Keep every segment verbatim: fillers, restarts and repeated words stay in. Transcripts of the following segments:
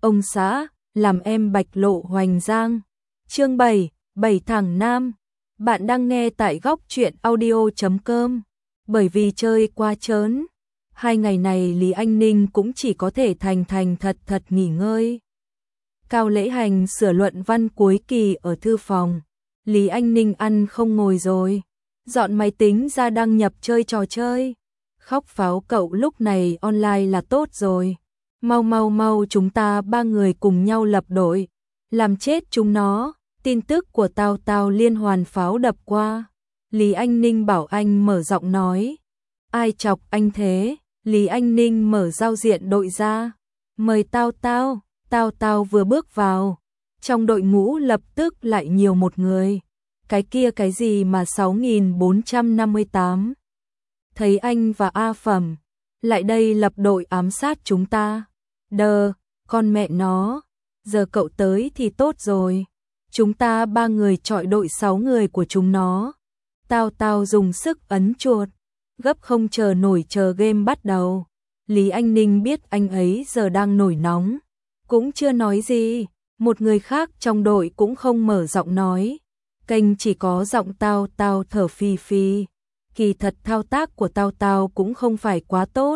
ông xã, làm em bạch lộ hoành giang. Chương bảy, bảy thằng nam. Bạn đang nghe tại góc truyện audio chấm com. Bởi vì chơi quá trớn, hai ngày này Lý Anh Ninh cũng chỉ có thể thành thành thật thật nghỉ ngơi. Cao Lễ Hành sửa luận văn cuối kỳ ở thư phòng. Lý Anh Ninh ăn không ngồi rồi, dọn máy tính ra đăng nhập chơi trò chơi. Khóc pháo cậu lúc này online là tốt rồi. Mau mau mau chúng ta ba người cùng nhau lập đội, làm chết chúng nó. Tin tức của Tao Tao liên hoàn pháo đập qua. Lý Anh Ninh bảo anh mở giọng nói. Ai chọc anh thế? Lý Anh Ninh mở giao diện đội ra. Mời Tao Tao. Tao Tao vừa bước vào, trong đội ngũ lập tức lại nhiều một người. Cái kia cái gì mà sáu nghìn bốn trăm năm mươi tám. Thấy anh và A Phẩm lại đây lập đội ám sát chúng ta. Đờ, con mẹ nó, giờ cậu tới thì tốt rồi. Chúng ta ba người chọi đội sáu người của chúng nó. Tao Tao dùng sức ấn chuột, gấp không chờ nổi chờ game bắt đầu. Lý Anh Ninh biết anh ấy giờ đang nổi nóng, cũng chưa nói gì. Một người khác trong đội cũng không mở giọng nói, kênh chỉ có giọng Tao Tao thở phì phì. Kỳ thật thao tác của Tao Tao cũng không phải quá tốt,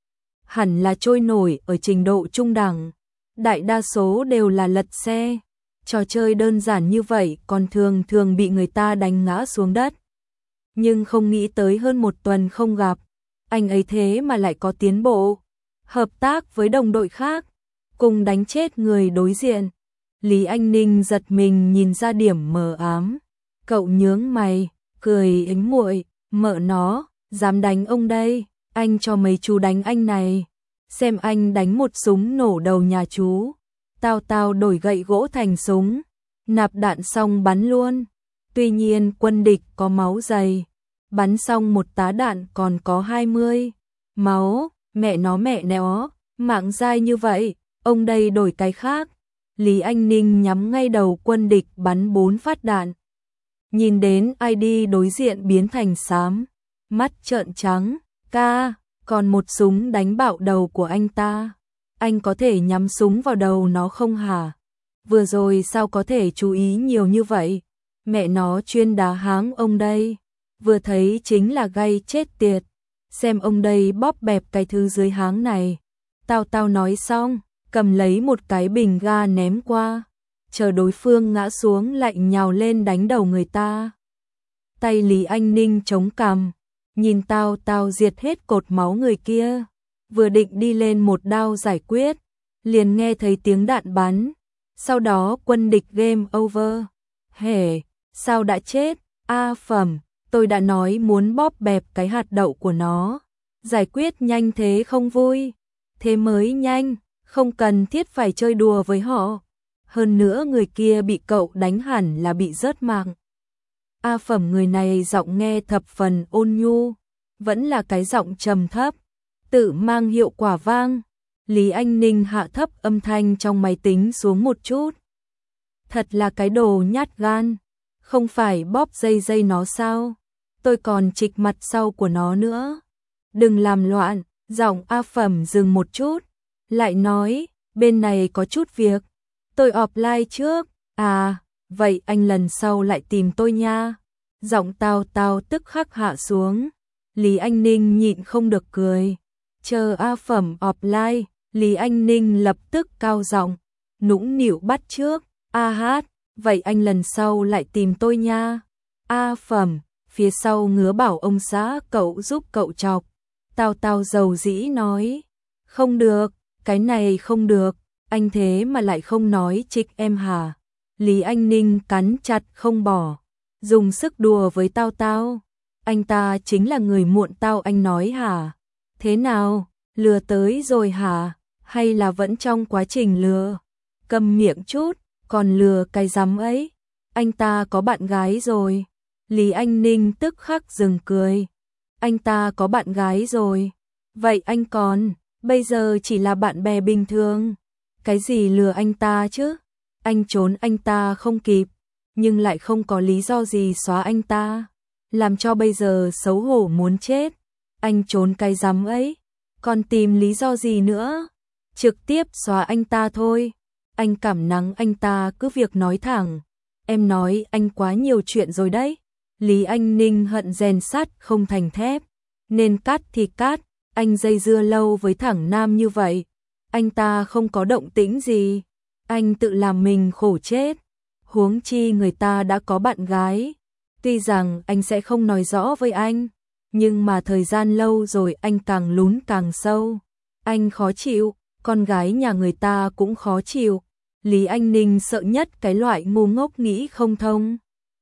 hẳn là trôi nổi ở trình độ trung đẳng. Đại đa số đều là lật xe. Trò chơi đơn giản như vậy còn thường thường bị người ta đánh ngã xuống đất. Nhưng không nghĩ tới hơn một tuần không gặp, anh ấy thế mà lại có tiến bộ. Hợp tác với đồng đội khác, cùng đánh chết người đối diện. Lý Anh Ninh giật mình nhìn ra điểm mờ ám. Cậu nhướng mày, cười ếch muội, mợ nó, dám đánh ông đây, anh cho mấy chú đánh anh này. Xem anh đánh một súng nổ đầu nhà chú. Tao Tao đổi gậy gỗ thành súng, nạp đạn xong bắn luôn. Tuy nhiên quân địch có máu dày, bắn xong một tá đạn còn có hai mươi. Máu, mẹ nó mẹ nó, mạng dai như vậy, ông đây đổi cái khác. Lý Anh Ninh nhắm ngay đầu quân địch bắn bốn phát đạn. Nhìn đến i đê đối diện biến thành xám, mắt trợn trắng, ca, còn một súng đánh bạo đầu của anh ta. Anh có thể nhắm súng vào đầu nó không hả? Vừa rồi sao có thể chú ý nhiều như vậy? Mẹ nó chuyên đá háng ông đây. Vừa thấy chính là gay chết tiệt. Xem ông đây bóp bẹp cái thứ dưới háng này. Tao Tao nói xong, cầm lấy một cái bình ga ném qua. Chờ đối phương ngã xuống lại nhào lên đánh đầu người ta. Tay Lý Anh Ninh chống cằm, nhìn Tao Tao diệt hết cột máu người kia. Vừa định đi lên một đao giải quyết, liền nghe thấy tiếng đạn bắn. Sau đó quân địch game over. Hề, sao đã chết? A Phẩm, tôi đã nói muốn bóp bẹp cái hạt đậu của nó. Giải quyết nhanh thế không vui. Thế mới nhanh, không cần thiết phải chơi đùa với họ. Hơn nữa người kia bị cậu đánh hẳn là bị rớt mạng. A Phẩm người này giọng nghe thập phần ôn nhu, vẫn là cái giọng trầm thấp, tự mang hiệu quả vang. Lý Anh Ninh hạ thấp âm thanh trong máy tính xuống một chút. Thật là cái đồ nhát gan, không phải bóp dây dây nó sao? Tôi còn trịch mặt sau của nó nữa. Đừng làm loạn. Giọng A Phẩm dừng một chút, lại nói, bên này có chút việc, tôi offline trước. À, vậy anh lần sau lại tìm tôi nha. Giọng Tao Tao tức khắc hạ xuống. Lý Anh Ninh nhịn không được cười. Chờ A Phẩm offline, Lý Anh Ninh lập tức cao giọng, nũng nịu bắt trước. A hát, vậy anh lần sau lại tìm tôi nha. A Phẩm, phía sau ngứa bảo ông xã cậu giúp cậu chọc. Tao Tao dầu dĩ nói, không được, cái này không được, anh thế mà lại không nói trịch em hả? Lý Anh Ninh cắn chặt không bỏ, dùng sức đùa với Tao Tao. Anh ta chính là người muộn tao anh nói hả? Thế nào, lừa tới rồi hả? Hay là vẫn trong quá trình lừa? Câm miệng chút, còn lừa cái rắm ấy. Anh ta có bạn gái rồi. Lý Anh Ninh tức khắc dừng cười. Anh ta có bạn gái rồi. Vậy anh còn, bây giờ chỉ là bạn bè bình thường. Cái gì lừa anh ta chứ? Anh trốn anh ta không kịp, nhưng lại không có lý do gì xóa anh ta. Làm cho bây giờ xấu hổ muốn chết. Anh trốn cái rắm ấy, còn tìm lý do gì nữa? trực tiếp xóa anh ta thôi. Anh cảm nắng anh ta cứ việc nói thẳng. Em nói anh quá nhiều chuyện rồi đấy. Lý Anh Ninh hận rèn sắt không thành thép. Nên cắt thì cắt, anh dây dưa lâu với thẳng nam như vậy. Anh ta không có động tĩnh gì. Anh tự làm mình khổ chết. Huống chi người ta đã có bạn gái. Tuy rằng anh sẽ không nói rõ với anh, nhưng mà thời gian lâu rồi anh càng lún càng sâu. Anh khó chịu, con gái nhà người ta cũng khó chịu. Lý Anh Ninh sợ nhất cái loại ngu ngốc nghĩ không thông.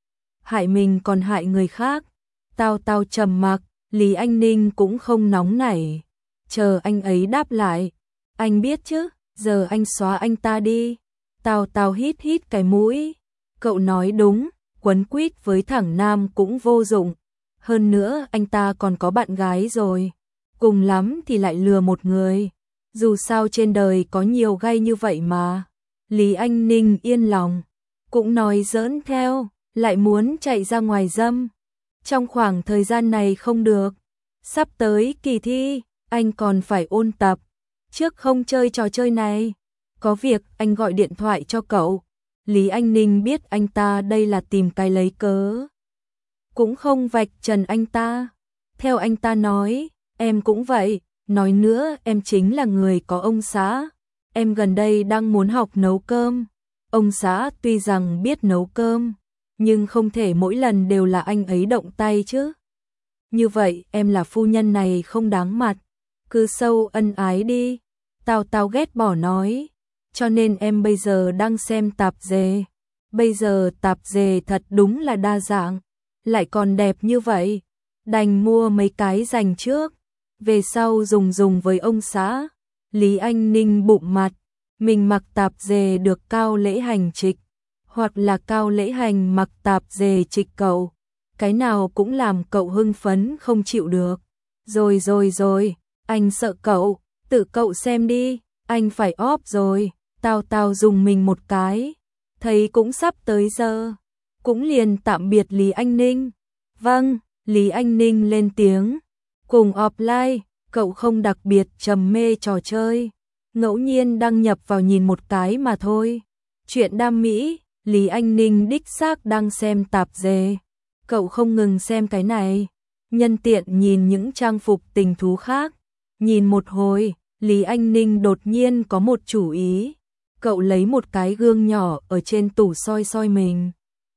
Hại mình còn hại người khác. Tao tao trầm mặc, Lý Anh Ninh cũng không nóng nảy. Chờ anh ấy đáp lại. Anh biết chứ, giờ anh xóa anh ta đi. Tao tao hít hít cái mũi. Cậu nói đúng, quấn quýt với thẳng nam cũng vô dụng. Hơn nữa anh ta còn có bạn gái rồi. Cùng lắm thì lại lừa một người. Dù sao trên đời có nhiều gay như vậy mà. Lý Anh Ninh yên lòng. Cũng nói giỡn theo, lại muốn chạy ra ngoài dâm. Trong khoảng thời gian này không được. Sắp tới kỳ thi, anh còn phải ôn tập. Trước không chơi trò chơi này. Có việc anh gọi điện thoại cho cậu. Lý Anh Ninh biết anh ta đây là tìm cái lấy cớ. Cũng không vạch trần anh ta. Theo anh ta nói, em cũng vậy. Nói nữa em chính là người có ông xã. Em gần đây đang muốn học nấu cơm. Ông xã tuy rằng biết nấu cơm, nhưng không thể mỗi lần đều là anh ấy động tay chứ. Như vậy em là phu nhân này không đáng mặt. Cứ sâu ân ái đi. Tao tao ghét bỏ nói. Cho nên em bây giờ đang xem tạp dề. Bây giờ tạp dề thật đúng là đa dạng. Lại còn đẹp như vậy. Đành mua mấy cái dành trước. Về sau dùng dùng với ông xã. Lý Anh Ninh bụng mặt. Mình mặc tạp dề được Cao Lễ Hành trịch. Hoặc là Cao Lễ Hành mặc tạp dề trịch cậu. Cái nào cũng làm cậu hưng phấn không chịu được. Rồi rồi rồi, anh sợ cậu. Tự cậu xem đi. Anh phải óp rồi. Tao tao dùng mình một cái. Thấy cũng sắp tới giờ. Cũng liền tạm biệt Lý Anh Ninh. Vâng, Lý Anh Ninh lên tiếng. Cùng offline, cậu không đặc biệt trầm mê trò chơi. Ngẫu nhiên đăng nhập vào nhìn một cái mà thôi. Chuyện đam mỹ, Lý Anh Ninh đích xác đang xem tạp dề. Cậu không ngừng xem cái này. Nhân tiện nhìn những trang phục tình thú khác. Nhìn một hồi, Lý Anh Ninh đột nhiên có một chủ ý. Cậu lấy một cái gương nhỏ ở trên tủ soi soi mình.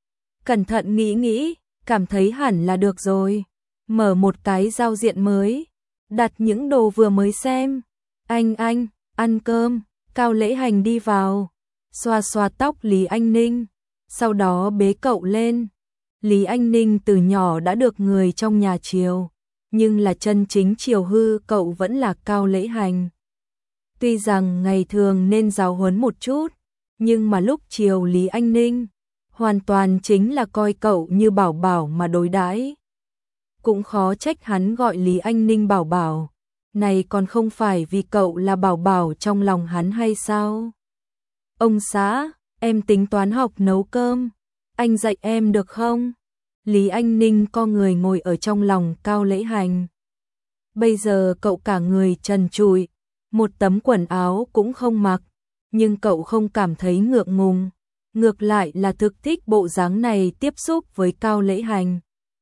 Cẩn thận nghĩ nghĩ, cảm thấy hẳn là được rồi. Mở một cái giao diện mới. Đặt những đồ vừa mới xem. Anh anh, ăn cơm. Cao Lễ Hành đi vào. Xoa xoa tóc Lý Anh Ninh. Sau đó bế cậu lên. Lý Anh Ninh từ nhỏ đã được người trong nhà chiều. Nhưng là chân chính chiều hư cậu vẫn là Cao Lễ Hành. Tuy rằng ngày thường nên giáo huấn một chút, nhưng mà lúc chiều Lý Anh Ninh hoàn toàn chính là coi cậu như bảo bảo mà đối đãi. Cũng khó trách hắn gọi Lý Anh Ninh bảo bảo. Này còn không phải vì cậu là bảo bảo trong lòng hắn hay sao? Ông xã, em tính toán học nấu cơm. Anh dạy em được không? Lý Anh Ninh co người ngồi ở trong lòng Cao Lễ Hành. Bây giờ cậu cả người trần trụi, một tấm quần áo cũng không mặc, nhưng cậu không cảm thấy ngượng ngùng, ngược lại là thực thích bộ dáng này tiếp xúc với Cao Lễ Hành.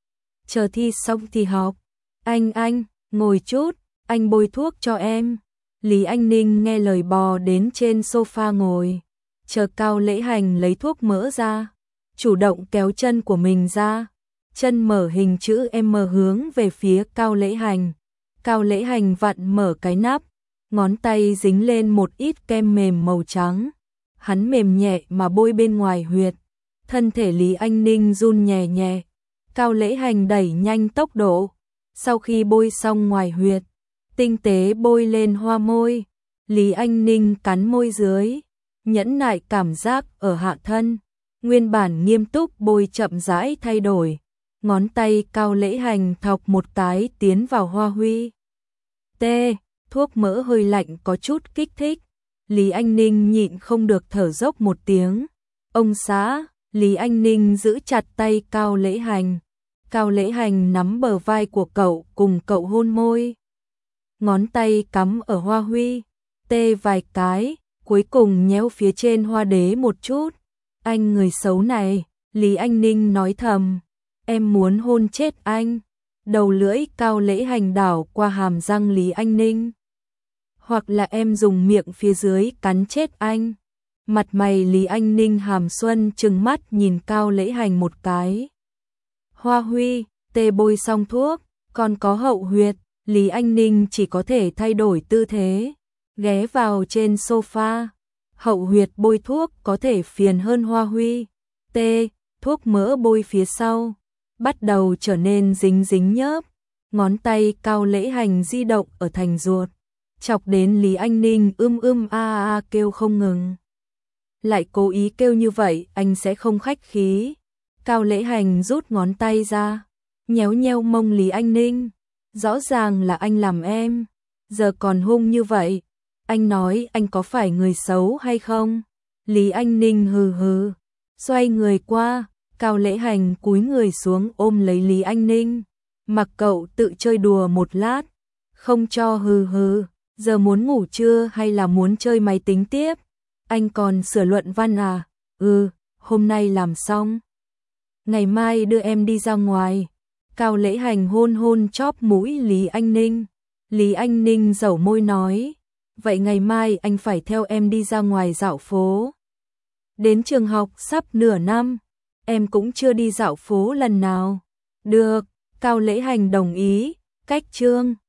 Chờ thi xong thì học. Anh anh, ngồi chút, anh bôi thuốc cho em. Lý Anh Ninh nghe lời bò đến trên sofa ngồi, chờ Cao Lễ Hành lấy thuốc mỡ ra, chủ động kéo chân của mình ra, chân mở hình chữ M hướng về phía Cao Lễ Hành. Cao Lễ Hành vặn mở cái nắp, ngón tay dính lên một ít kem mềm màu trắng. Hắn mềm nhẹ mà bôi bên ngoài huyệt. Thân thể Lý Anh Ninh run nhẹ nhẹ. Cao Lễ Hành đẩy nhanh tốc độ. Sau khi bôi xong ngoài huyệt, tinh tế bôi lên hoa môi. Lý Anh Ninh cắn môi dưới, nhẫn nại cảm giác ở hạ thân. Nguyên bản nghiêm túc bôi chậm rãi thay đổi. Ngón tay Cao Lễ Hành thọc một cái tiến vào hoa huy. T, thuốc mỡ hơi lạnh có chút kích thích. Lý Anh Ninh nhịn không được thở dốc một tiếng. Ông xã, Lý Anh Ninh giữ chặt tay Cao Lễ Hành. Cao Lễ Hành nắm bờ vai của cậu cùng cậu hôn môi. Ngón tay cắm ở hoa huy. T, tê vài cái, cuối cùng nhéo phía trên hoa đế một chút. Anh người xấu này, Lý Anh Ninh nói thầm, em muốn hôn chết anh. Đầu lưỡi Cao Lễ Hành đảo qua hàm răng Lý Anh Ninh. Hoặc là em dùng miệng phía dưới cắn chết anh. Mặt mày Lý Anh Ninh hàm xuân trừng mắt nhìn Cao Lễ Hành một cái. Hoa Huy, tê bôi xong thuốc, còn có hậu huyệt, Lý Anh Ninh chỉ có thể thay đổi tư thế, ghé vào trên sofa. Hậu huyệt bôi thuốc có thể phiền hơn Hoa Huy. Tê, thuốc mỡ bôi phía sau, bắt đầu trở nên dính dính nhớp. Ngón tay Cao Lễ Hành di động ở thành ruột, chọc đến Lý Anh Ninh ưm ưm a a, a kêu không ngừng. Lại cố ý kêu như vậy, anh sẽ không khách khí. Cao Lễ Hành rút ngón tay ra, nhéo nhéo mông Lý Anh Ninh. Rõ ràng là anh làm em, giờ còn hung như vậy. Anh nói anh có phải người xấu hay không? Lý Anh Ninh hừ hừ, xoay người qua, Cao Lễ Hành cúi người xuống ôm lấy Lý Anh Ninh. Mặc cậu tự chơi đùa một lát, không cho hừ hừ, giờ muốn ngủ chưa hay là muốn chơi máy tính tiếp? Anh còn sửa luận văn à? Ừ, hôm nay làm xong. Ngày mai đưa em đi ra ngoài. Cao Lễ Hành hôn hôn chóp mũi Lý Anh Ninh. Lý Anh Ninh dẩu môi nói, vậy ngày mai anh phải theo em đi ra ngoài dạo phố. Đến trường học sắp nửa năm, em cũng chưa đi dạo phố lần nào. Được, Cao Lễ Hành đồng ý, cách chương.